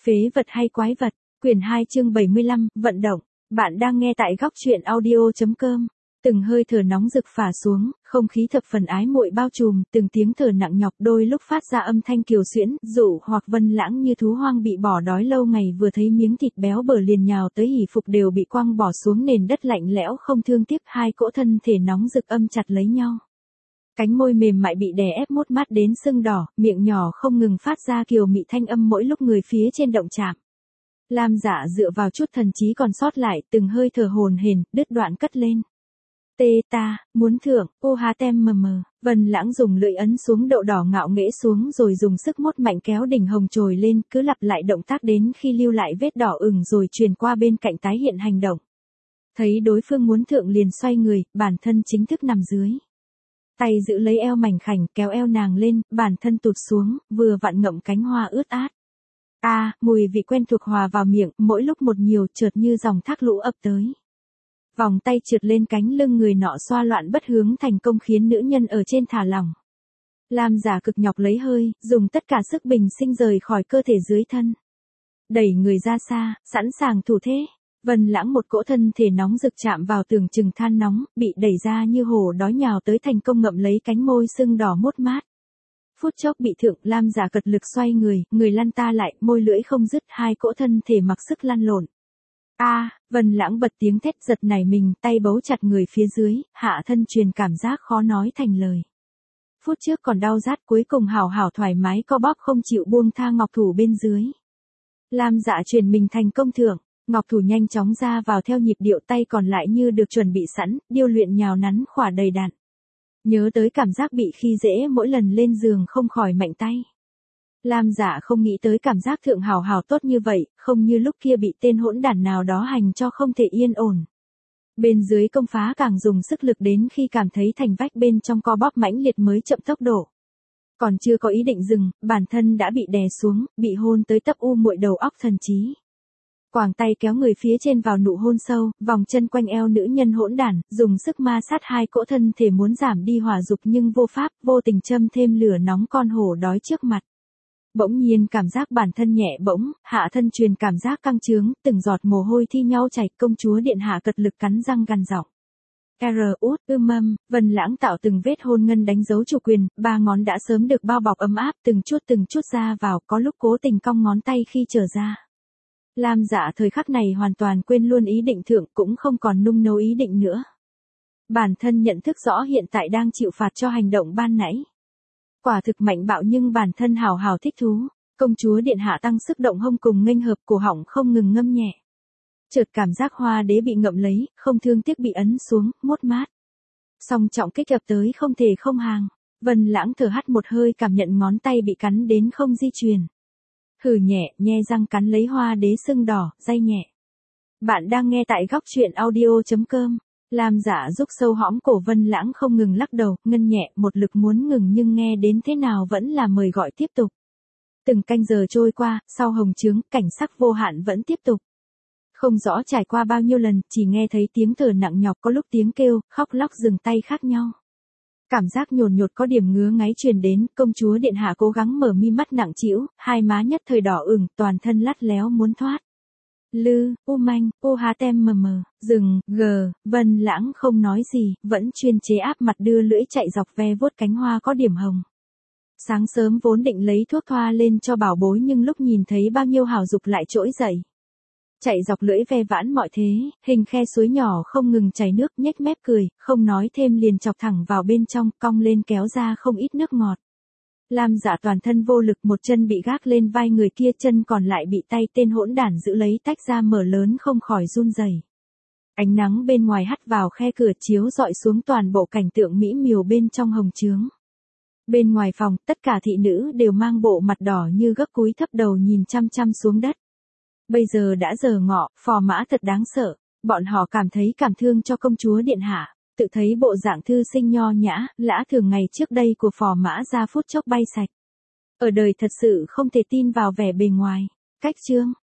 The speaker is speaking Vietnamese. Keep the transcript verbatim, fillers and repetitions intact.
Phế vật hay quái vật, quyển hai chương bảy mươi lăm, vận động. Bạn đang nghe tại góc truyện audio.com. Từng hơi thở nóng rực phả xuống, không khí thập phần ái muội bao trùm, từng tiếng thở nặng nhọc đôi lúc phát ra âm thanh kiều xuyễn, dụ hoặc Vân Lãng như thú hoang bị bỏ đói lâu ngày vừa thấy miếng thịt béo bở liền nhào tới hỉ phục đều bị quăng bỏ xuống nền đất lạnh lẽo không thương tiếc, hai cỗ thân thể nóng rực âm chặt lấy nhau. Cánh môi mềm mại bị đè ép mốt mát đến sưng đỏ, miệng nhỏ không ngừng phát ra kiều mị thanh âm mỗi lúc người phía trên động chạm. Lam Dạ dựa vào chút thần trí còn sót lại, từng hơi thở hồn hển, đứt đoạn cất lên. Tê ta, muốn thưởng, ô há tem mờ mờ, Vân Lãng dùng lưỡi ấn xuống đậu đỏ ngạo nghễ xuống rồi dùng sức mốt mạnh kéo đỉnh hồng trồi lên, cứ lặp lại động tác đến khi lưu lại vết đỏ ửng rồi truyền qua bên cạnh tái hiện hành động. Thấy đối phương muốn thượng liền xoay người, bản thân chính thức nằm dưới. Tay giữ lấy eo mảnh khảnh, kéo eo nàng lên, bản thân tụt xuống, vừa vặn ngậm cánh hoa ướt át. A, à, mùi vị quen thuộc hòa vào miệng, mỗi lúc một nhiều, chợt như dòng thác lũ ập tới. Vòng tay trượt lên cánh lưng người nọ xoa loạn bất hướng thành công khiến nữ nhân ở trên thả lỏng. Lam Giả cực nhọc lấy hơi, dùng tất cả sức bình sinh rời khỏi cơ thể dưới thân. Đẩy người ra xa, sẵn sàng thủ thế. Vân Lãng một cỗ thân thể nóng rực chạm vào tường chừng than nóng, bị đẩy ra như hổ đói nhào tới thành công ngậm lấy cánh môi sưng đỏ mốt mát. Phút chốc bị thượng, Lam Giả cật lực xoay người, người lăn ta lại, môi lưỡi không dứt, hai cỗ thân thể mặc sức lăn lộn. A, à, Vân Lãng bật tiếng thét giật nảy mình, tay bấu chặt người phía dưới, hạ thân truyền cảm giác khó nói thành lời. Phút trước còn đau rát, cuối cùng hảo hảo thoải mái co bóp không chịu buông tha ngọc thủ bên dưới. Lam Dạ truyền mình thành công thượng. Ngọc thủ nhanh chóng ra vào theo nhịp điệu, tay còn lại như được chuẩn bị sẵn, điêu luyện nhào nắn khỏa đầy đặn. Nhớ tới cảm giác bị khi dễ mỗi lần lên giường không khỏi mạnh tay. Lam Dạ không nghĩ tới cảm giác thượng hào hào tốt như vậy, không như lúc kia bị tên hỗn đản nào đó hành cho không thể yên ổn. Bên dưới công phá càng dùng sức lực đến khi cảm thấy thành vách bên trong co bóp mãnh liệt mới chậm tốc độ. Còn chưa có ý định dừng, bản thân đã bị đè xuống, bị hôn tới tấp u muội đầu óc thần trí. Quàng tay kéo người phía trên vào nụ hôn sâu, vòng chân quanh eo nữ nhân hỗn đản, dùng sức ma sát hai cỗ thân thể muốn giảm đi hỏa dục nhưng vô pháp, vô tình châm thêm lửa nóng con hổ đói trước mặt. Bỗng nhiên cảm giác bản thân nhẹ bỗng, hạ thân truyền cảm giác căng trướng, từng giọt mồ hôi thi nhau chảy, công chúa điện hạ cật lực cắn răng gằn giọng. R út ư mâm, Vân Lãng tạo từng vết hôn ngân đánh dấu chủ quyền, ba ngón đã sớm được bao bọc ấm áp, từng chút từng chút ra vào, có lúc cố tình cong ngón tay khi trở ra. Lam Dạ thời khắc này hoàn toàn quên luôn ý định thượng, cũng không còn nung nấu ý định nữa. Bản thân nhận thức rõ hiện tại đang chịu phạt cho hành động ban nãy. Quả thực mạnh bạo nhưng bản thân hào hào thích thú, công chúa điện hạ tăng sức động hông cùng nghênh hợp, cổ họng không ngừng ngâm nhẹ. Chợt cảm giác hoa đế bị ngậm lấy, không thương tiếc bị ấn xuống, mốt mát. Song trọng kích ập tới không thể không hàng, Vân Lãng thở hắt một hơi cảm nhận ngón tay bị cắn đến không di chuyển. Hừ nhẹ, nhe răng cắn lấy hoa đế sưng đỏ, day nhẹ. Bạn đang nghe tại góc truyện audio.com. Lam Dạ rúc sâu hõm cổ Vân Lãng không ngừng lắc đầu, ngân nhẹ, một lực muốn ngừng nhưng nghe đến thế nào vẫn là mời gọi tiếp tục. Từng canh giờ trôi qua, sau hồng trướng, cảnh sắc vô hạn vẫn tiếp tục. Không rõ trải qua bao nhiêu lần, chỉ nghe thấy tiếng thở nặng nhọc, có lúc tiếng kêu, khóc lóc dừng tay khác nhau. Cảm giác nhồn nhột có điểm ngứa ngáy truyền đến, công chúa điện hạ cố gắng mở mi mắt nặng trĩu, hai má nhất thời đỏ ửng, toàn thân lắt léo muốn thoát. Lư, u manh, ô há tem mờ mờ, dừng, gờ, Vân Lãng không nói gì, vẫn chuyên chế áp mặt đưa lưỡi chạy dọc ve vuốt cánh hoa có điểm hồng. Sáng sớm vốn định lấy thuốc thoa lên cho bảo bối nhưng lúc nhìn thấy bao nhiêu hào dục lại trỗi dậy. Chạy dọc lưỡi ve vãn mọi thế, hình khe suối nhỏ không ngừng chảy nước, nhếch mép cười, không nói thêm liền chọc thẳng vào bên trong, cong lên kéo ra không ít nước ngọt. Lam Dạ toàn thân vô lực, một chân bị gác lên vai người kia, chân còn lại bị tay tên hỗn đản giữ lấy tách ra mở lớn không khỏi run rẩy. Ánh nắng bên ngoài hắt vào khe cửa chiếu rọi xuống toàn bộ cảnh tượng mỹ miều bên trong hồng trướng. Bên ngoài phòng, tất cả thị nữ đều mang bộ mặt đỏ như gấc cúi thấp đầu nhìn chăm chăm xuống đất. Bây giờ đã giờ ngọ, phò mã thật đáng sợ, bọn họ cảm thấy cảm thương cho công chúa điện hạ, tự thấy bộ dạng thư sinh nho nhã, lã thường ngày trước đây của phò mã ra phút chốc bay sạch. Ở đời thật sự không thể tin vào vẻ bề ngoài. Cách chương,